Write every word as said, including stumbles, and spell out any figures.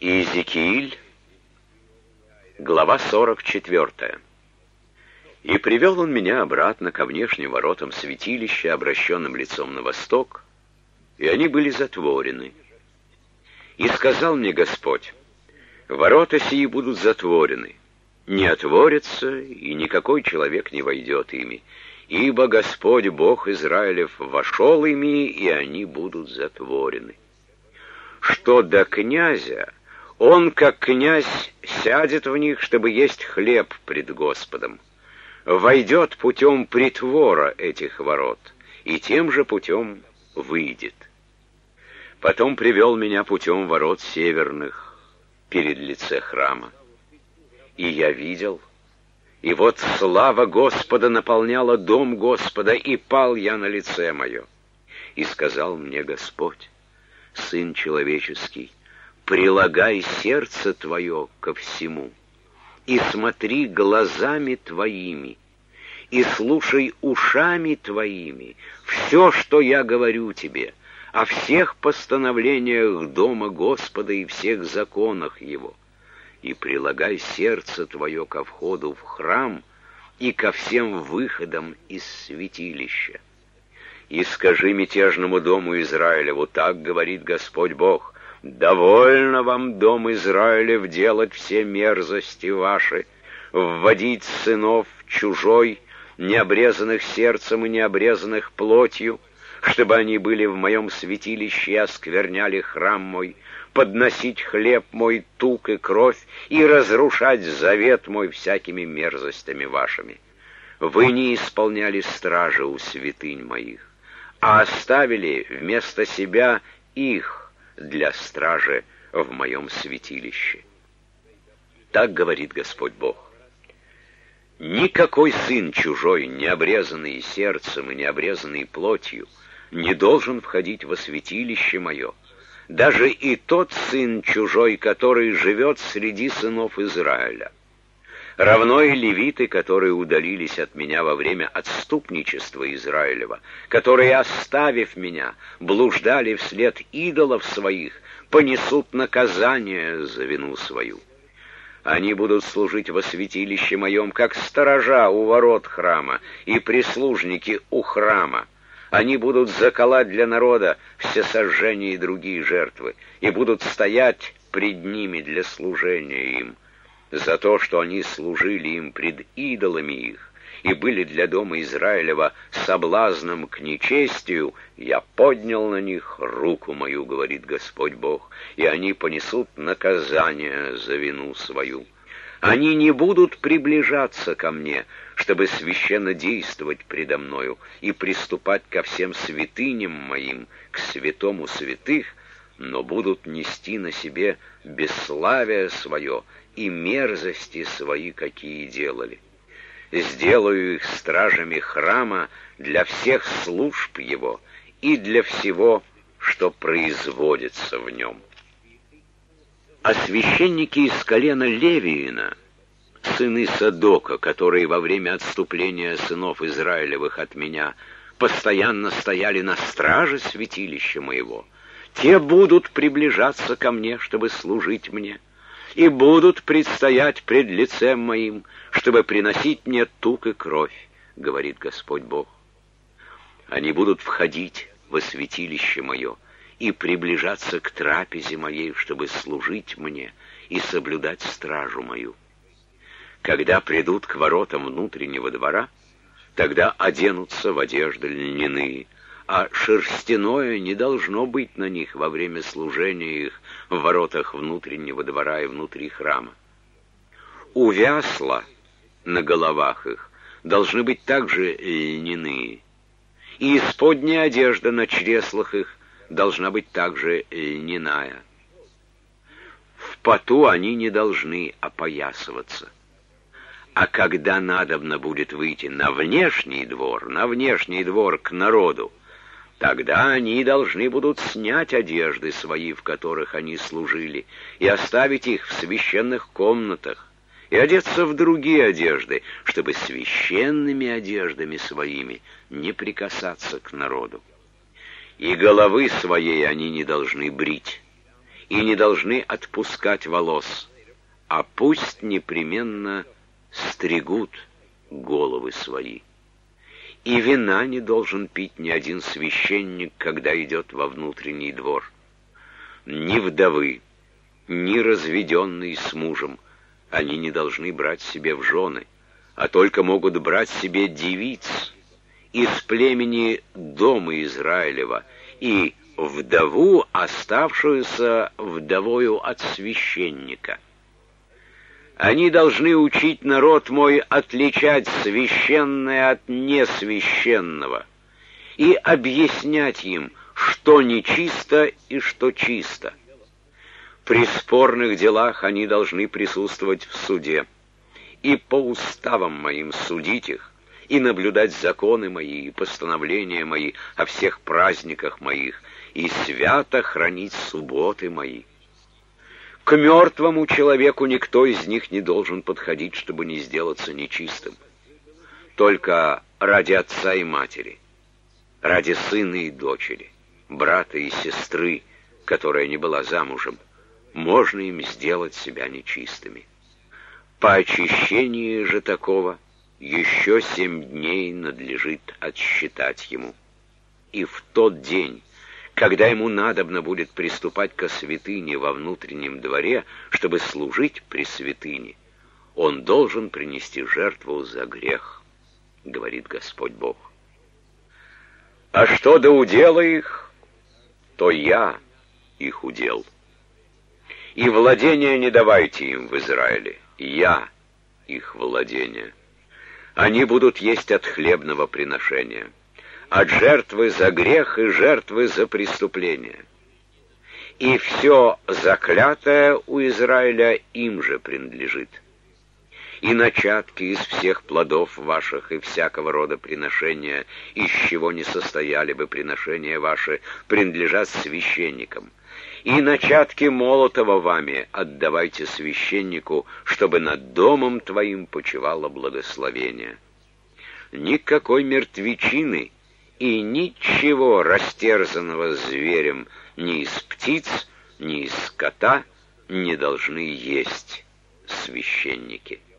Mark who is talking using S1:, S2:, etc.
S1: Иезекииль, глава сорок четвёртая. «И привел он меня обратно ко внешним воротам святилища, обращенным лицом на восток, и они были затворены. И сказал мне Господь: ворота сии будут затворены, не отворятся, и никакой человек не войдет ими, ибо Господь Бог Израилев вошел ими, и они будут затворены. Что до князя, он, как князь, сядет в них, чтобы есть хлеб пред Господом, войдет путем притвора этих ворот, и тем же путем выйдет. Потом привел меня путем ворот северных перед лице храма. И я видел, и вот слава Господа наполняла дом Господа, и пал я на лице мое. И сказал мне Господь: Сын человеческий, прилагай сердце твое ко всему, и смотри глазами твоими, и слушай ушами твоими все, что я говорю тебе, о всех постановлениях дома Господа и всех законах его, и прилагай сердце твое ко входу в храм и ко всем выходам из святилища. И скажи мятежному дому Израилеву: так говорит Господь Бог: довольно вам, дом Израилев, делать все мерзости ваши, вводить сынов чужой, необрезанных сердцем и необрезанных плотью, чтобы они были в моем святилище и оскверняли храм мой, подносить хлеб мой, тук и кровь, и разрушать завет мой всякими мерзостями вашими. Вы не исполняли стражи у святынь моих, а оставили вместо себя их для стражи в моем святилище. Так говорит Господь Бог: никакой сын чужой, не обрезанный сердцем и не обрезанный плотью, не должен входить во святилище мое, даже и тот сын чужой, который живет среди сынов Израиля. Равно и левиты, которые удалились от меня во время отступничества Израилева, которые, оставив меня, блуждали вслед идолов своих, понесут наказание за вину свою. Они будут служить во святилище моем, как сторожа у ворот храма и прислужники у храма. Они будут заколоть для народа всесожжения и другие жертвы, и будут стоять пред ними для служения им. За то, что они служили им пред идолами их и были для дома Израилева соблазном к нечестию, я поднял на них руку мою, говорит Господь Бог, и они понесут наказание за вину свою. Они не будут приближаться ко мне, чтобы священно действовать предо мною и приступать ко всем святыням моим, к святому святых, но будут нести на себе бесславие свое и мерзости свои, какие делали. Сделаю их стражами храма для всех служб его и для всего, что производится в нем. А священники из колена Левиина, сыны Садока, которые во время отступления сынов Израилевых от меня постоянно стояли на страже святилища моего, те будут приближаться ко мне, чтобы служить мне, и будут предстоять пред лицем моим, чтобы приносить мне тук и кровь, говорит Господь Бог. Они будут входить во святилище мое и приближаться к трапезе моей, чтобы служить мне и соблюдать стражу мою. Когда придут к воротам внутреннего двора, тогда оденутся в одежды льняные, а шерстяное не должно быть на них во время служения их в воротах внутреннего двора и внутри храма. У вясла на головах их должны быть также льняные, и исподняя одежда на чреслах их должна быть также льняная. В поту они не должны опоясываться. А когда надобно будет выйти на внешний двор, на внешний двор к народу, тогда они должны будут снять одежды свои, в которых они служили, и оставить их в священных комнатах, и одеться в другие одежды, чтобы священными одеждами своими не прикасаться к народу. И головы своей они не должны брить, и не должны отпускать волос, а пусть непременно стригут головы свои. И вина не должен пить ни один священник, когда идет во внутренний двор. Ни вдовы, ни разведенные с мужем они не должны брать себе в жены, а только могут брать себе девиц из племени дома Израилева и вдову, оставшуюся вдовою от священника. Они должны учить народ мой отличать священное от несвященного и объяснять им, что нечисто и что чисто. При спорных делах они должны присутствовать в суде, и по уставам моим судить их, и наблюдать законы мои, и постановления мои о всех праздниках моих, и свято хранить субботы мои. К мертвому человеку никто из них не должен подходить, чтобы не сделаться нечистым. Только ради отца и матери, ради сына и дочери, брата и сестры, которая не была замужем, можно им сделать себя нечистыми. По очищении же такого еще семь дней надлежит отсчитать ему. И в тот день, когда ему надобно будет приступать ко святыне во внутреннем дворе, чтобы служить при святыне, он должен принести жертву за грех, говорит Господь Бог. А что до удела их, то я их удел. И владения не давайте им в Израиле, я их владение. Они будут есть от хлебного приношения, от жертвы за грех и жертвы за преступление. И все заклятое у Израиля им же принадлежит. И начатки из всех плодов ваших и всякого рода приношения, из чего не состояли бы приношения ваши, принадлежат священникам. И начатки молотого вами отдавайте священнику, чтобы над домом твоим почивало благословение. Никакой мертвечины и ничего растерзанного зверем ни из птиц, ни из скота не должны есть священники.